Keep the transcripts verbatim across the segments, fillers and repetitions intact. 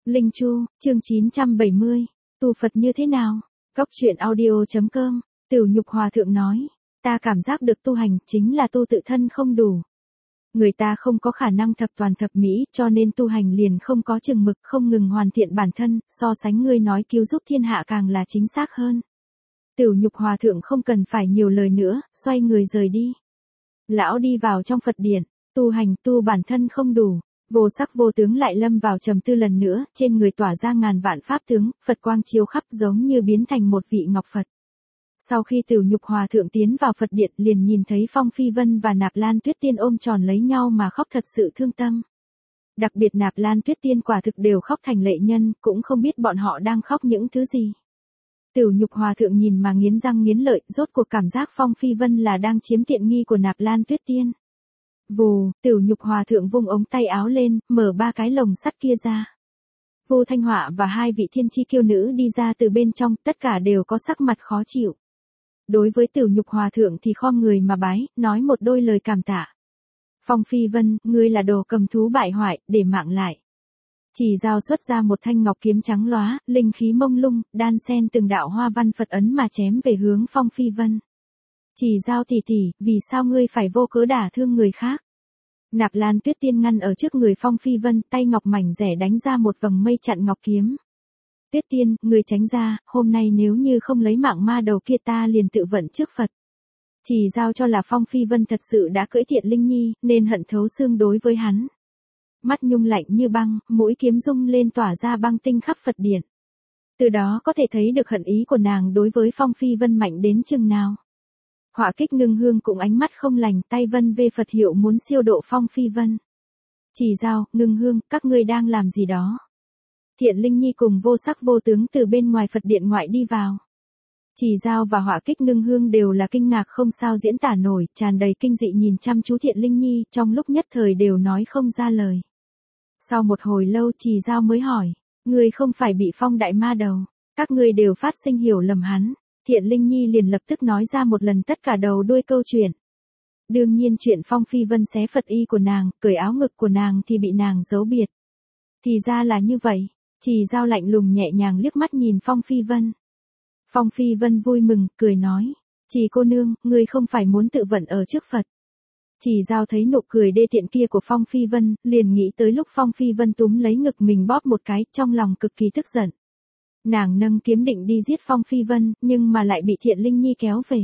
Linh Chu, chương chín trăm bảy mươi, tu Phật như thế nào? Góc truyện audio.com, Tửu Nhục Hòa Thượng nói, ta cảm giác được tu hành chính là tu tự thân không đủ. Người ta không có khả năng thập toàn thập mỹ cho nên tu hành liền không có chừng mực không ngừng hoàn thiện bản thân, so sánh ngươi nói cứu giúp thiên hạ càng là chính xác hơn. Tửu Nhục Hòa Thượng không cần phải nhiều lời nữa, xoay người rời đi. Lão đi vào trong Phật điện, tu hành tu bản thân không đủ. Vô sắc vô tướng lại lâm vào trầm tư lần nữa, trên người tỏa ra ngàn vạn pháp tướng, Phật quang chiếu khắp giống như biến thành một vị ngọc Phật. Sau khi Tửu Nhục Hòa Thượng tiến vào Phật điện liền nhìn thấy Phong Phi Vân và Nạp Lan Tuyết Tiên ôm tròn lấy nhau mà khóc thật sự thương tâm. Đặc biệt Nạp Lan Tuyết Tiên quả thực đều khóc thành lệ nhân, cũng không biết bọn họ đang khóc những thứ gì. Tửu Nhục Hòa Thượng nhìn mà nghiến răng nghiến lợi, rốt cuộc cảm giác Phong Phi Vân là đang chiếm tiện nghi của Nạp Lan Tuyết Tiên. Vù, Tửu Nhục Hòa Thượng vung ống tay áo lên, mở ba cái lồng sắt kia ra. Vô Thanh Họa và hai vị thiên chi kiêu nữ đi ra từ bên trong, tất cả đều có sắc mặt khó chịu. Đối với Tửu Nhục Hòa Thượng thì khom người mà bái, nói một đôi lời cảm tạ. Phong Phi Vân, ngươi là đồ cầm thú bại hoại, để mạng lại. Chỉ Dao xuất ra một thanh ngọc kiếm trắng lóa, linh khí mông lung, đan xen từng đạo hoa văn Phật ấn mà chém về hướng Phong Phi Vân. Chỉ Dao tỷ tỷ, vì sao ngươi phải vô cớ đả thương người khác? Nạp Lan Tuyết Tiên ngăn ở trước người Phong Phi Vân, tay ngọc mảnh rẻ đánh ra một vầng mây chặn ngọc kiếm. Tuyết Tiên, người tránh ra, hôm nay nếu như không lấy mạng ma đầu kia ta liền tự vận trước Phật. Chỉ Dao cho là Phong Phi Vân thật sự đã cưỡi Thiện Linh Nhi, nên hận thấu xương đối với hắn. Mắt nhung lạnh như băng, mũi kiếm rung lên tỏa ra băng tinh khắp Phật điện. Từ đó có thể thấy được hận ý của nàng đối với Phong Phi Vân mạnh đến chừng nào. Họa Kích Ngưng Hương cũng ánh mắt không lành, tay vân về Phật hiệu muốn siêu độ Phong Phi Vân. Chỉ Dao, Ngưng Hương, các ngươi đang làm gì đó? Thiện Linh Nhi cùng Vô Sắc Vô Tướng từ bên ngoài Phật điện ngoại đi vào. Chỉ Dao và Họa Kích Ngưng Hương đều là kinh ngạc không sao diễn tả nổi, tràn đầy kinh dị nhìn chăm chú Thiện Linh Nhi, trong lúc nhất thời đều nói không ra lời. Sau một hồi lâu Chỉ Dao mới hỏi, ngươi không phải bị Phong đại ma đầu, các ngươi đều phát sinh hiểu lầm hắn. Thiện Linh Nhi liền lập tức nói ra một lần tất cả đầu đuôi câu chuyện. Đương nhiên chuyện Phong Phi Vân xé Phật y của nàng, cởi áo ngực của nàng thì bị nàng giấu biệt. Thì ra là như vậy, Chỉ Dao lạnh lùng nhẹ nhàng liếc mắt nhìn Phong Phi Vân. Phong Phi Vân vui mừng, cười nói, Chỉ cô nương, ngươi không phải muốn tự vận ở trước Phật. Chỉ Dao thấy nụ cười đê tiện kia của Phong Phi Vân, liền nghĩ tới lúc Phong Phi Vân túm lấy ngực mình bóp một cái, trong lòng cực kỳ tức giận. Nàng nâng kiếm định đi giết Phong Phi Vân, nhưng mà lại bị Thiện Linh Nhi kéo về.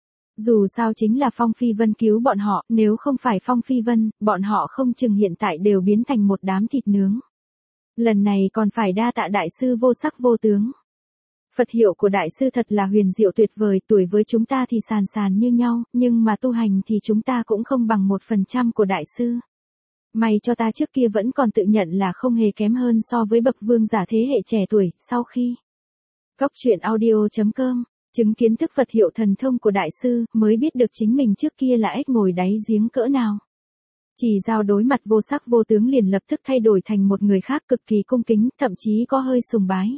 Dù sao chính là Phong Phi Vân cứu bọn họ, nếu không phải Phong Phi Vân, bọn họ không chừng hiện tại đều biến thành một đám thịt nướng. Lần này còn phải đa tạ đại sư Vô Sắc Vô Tướng. Phật hiệu của đại sư thật là huyền diệu tuyệt vời, tuổi với chúng ta thì sàn sàn như nhau, nhưng mà tu hành thì chúng ta cũng không bằng một phần trăm của đại sư. May cho ta trước kia vẫn còn tự nhận là không hề kém hơn so với bậc vương giả thế hệ trẻ tuổi, sau khi Góc truyện audio.com, chứng kiến thức Phật hiệu thần thông của đại sư, mới biết được chính mình trước kia là ếch ngồi đáy giếng cỡ nào. Chỉ Dao đối mặt Vô Sắc Vô Tướng liền lập tức thay đổi thành một người khác cực kỳ cung kính, thậm chí có hơi sùng bái.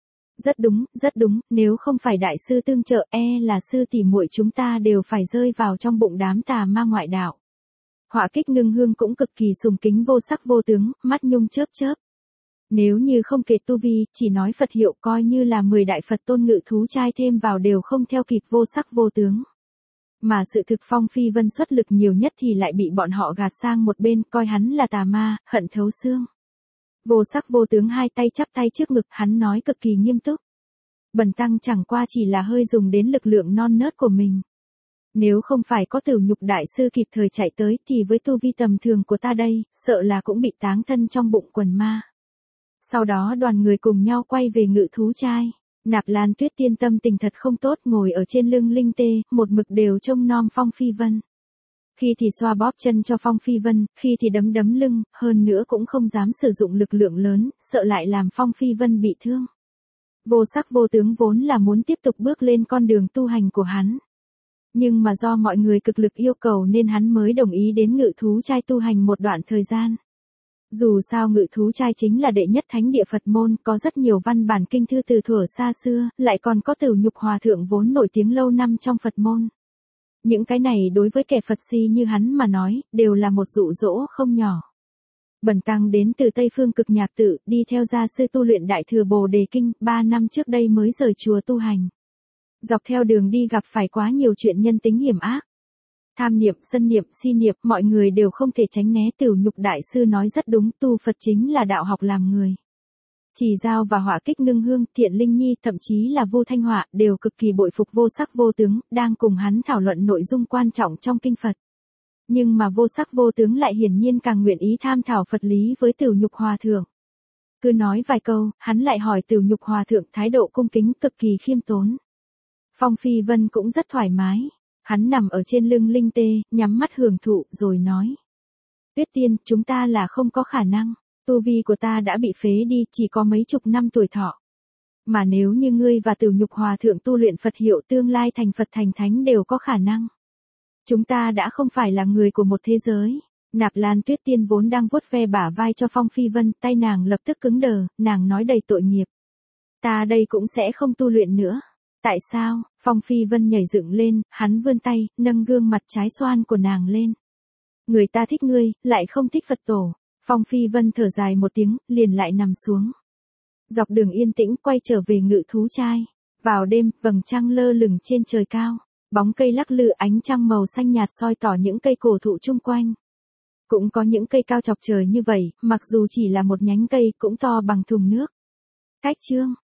Rất đúng, rất đúng, nếu không phải đại sư tương trợ, e là sư tỷ muội chúng ta đều phải rơi vào trong bụng đám tà ma ngoại đạo. Họa Kích Ngưng Hương cũng cực kỳ sùng kính Vô Sắc Vô Tướng, mắt nhung chớp chớp. Nếu như không kể tu vi, chỉ nói Phật hiệu coi như là mười đại Phật tôn ngự thú trai thêm vào đều không theo kịp Vô Sắc Vô Tướng. Mà sự thực Phong Phi Vân xuất lực nhiều nhất thì lại bị bọn họ gạt sang một bên, coi hắn là tà ma, hận thấu xương. Vô Sắc Vô Tướng hai tay chắp tay trước ngực, hắn nói cực kỳ nghiêm túc. Bần tăng chẳng qua chỉ là hơi dùng đến lực lượng non nớt của mình. Nếu không phải có Tửu Nhục đại sư kịp thời chạy tới thì với tu vi tầm thường của ta đây, sợ là cũng bị táng thân trong bụng quần ma. Sau đó đoàn người cùng nhau quay về ngự thú trai. Nạp Lan Tuyết Tiên tâm tình thật không tốt, ngồi ở trên lưng Linh Tê, một mực đều trông nom Phong Phi Vân. Khi thì xoa bóp chân cho Phong Phi Vân, khi thì đấm đấm lưng, hơn nữa cũng không dám sử dụng lực lượng lớn, sợ lại làm Phong Phi Vân bị thương. Vô Sắc Vô Tướng vốn là muốn tiếp tục bước lên con đường tu hành của hắn. Nhưng mà do mọi người cực lực yêu cầu nên hắn mới đồng ý đến ngự thú trai tu hành một đoạn thời gian. Dù sao ngự thú trai chính là đệ nhất thánh địa Phật môn, có rất nhiều văn bản kinh thư từ thuở xa xưa, lại còn có Tửu Nhục Hòa Thượng vốn nổi tiếng lâu năm trong Phật môn. Những cái này đối với kẻ Phật si như hắn mà nói, đều là một dụ dỗ không nhỏ. Bần tăng đến từ Tây Phương Cực Nhạc Tự, đi theo gia sư tu luyện Đại Thừa Bồ Đề Kinh, ba năm trước đây mới rời chùa tu hành. Dọc theo đường đi gặp phải quá nhiều chuyện nhân tính hiểm ác. Tham niệm, sân niệm, si niệm, mọi người đều không thể tránh né. Tửu Nhục Đại Sư nói rất đúng, tu Phật chính là đạo học làm người. Chỉ Giao và Hỏa Kích Ngưng Hương, Thiện Linh Nhi, thậm chí là Vu Thanh Họa, đều cực kỳ bội phục Vô Sắc Vô Tướng, đang cùng hắn thảo luận nội dung quan trọng trong kinh Phật. Nhưng mà Vô Sắc Vô Tướng lại hiển nhiên càng nguyện ý tham thảo Phật lý với Tửu Nhục Hòa Thượng. Cứ nói vài câu, hắn lại hỏi Tửu Nhục Hòa Thượng thái độ cung kính cực kỳ khiêm tốn. Phong Phi Vân cũng rất thoải mái. Hắn nằm ở trên lưng Linh Tê, nhắm mắt hưởng thụ rồi nói. Tuyết Tiên, chúng ta là không có khả năng. Tu vi của ta đã bị phế đi, chỉ có mấy chục năm tuổi thọ. Mà nếu như ngươi và Tửu Nhục Hòa Thượng tu luyện Phật hiệu tương lai thành Phật thành Thánh đều có khả năng. Chúng ta đã không phải là người của một thế giới. Nạp Lan Tuyết Tiên vốn đang vuốt ve bả vai cho Phong Phi Vân, tay nàng lập tức cứng đờ, nàng nói đầy tội nghiệp. Ta đây cũng sẽ không tu luyện nữa. Tại sao? Phong Phi Vân nhảy dựng lên, hắn vươn tay, nâng gương mặt trái xoan của nàng lên. Người ta thích ngươi, lại không thích Phật tổ. Phong Phi Vân thở dài một tiếng, liền lại nằm xuống. Dọc đường yên tĩnh quay trở về Ngự Thú Trai. Vào đêm, vầng trăng lơ lửng trên trời cao. Bóng cây lắc lư, ánh trăng màu xanh nhạt soi tỏ những cây cổ thụ chung quanh. Cũng có những cây cao chọc trời như vậy, mặc dù chỉ là một nhánh cây cũng to bằng thùng nước. Cách chương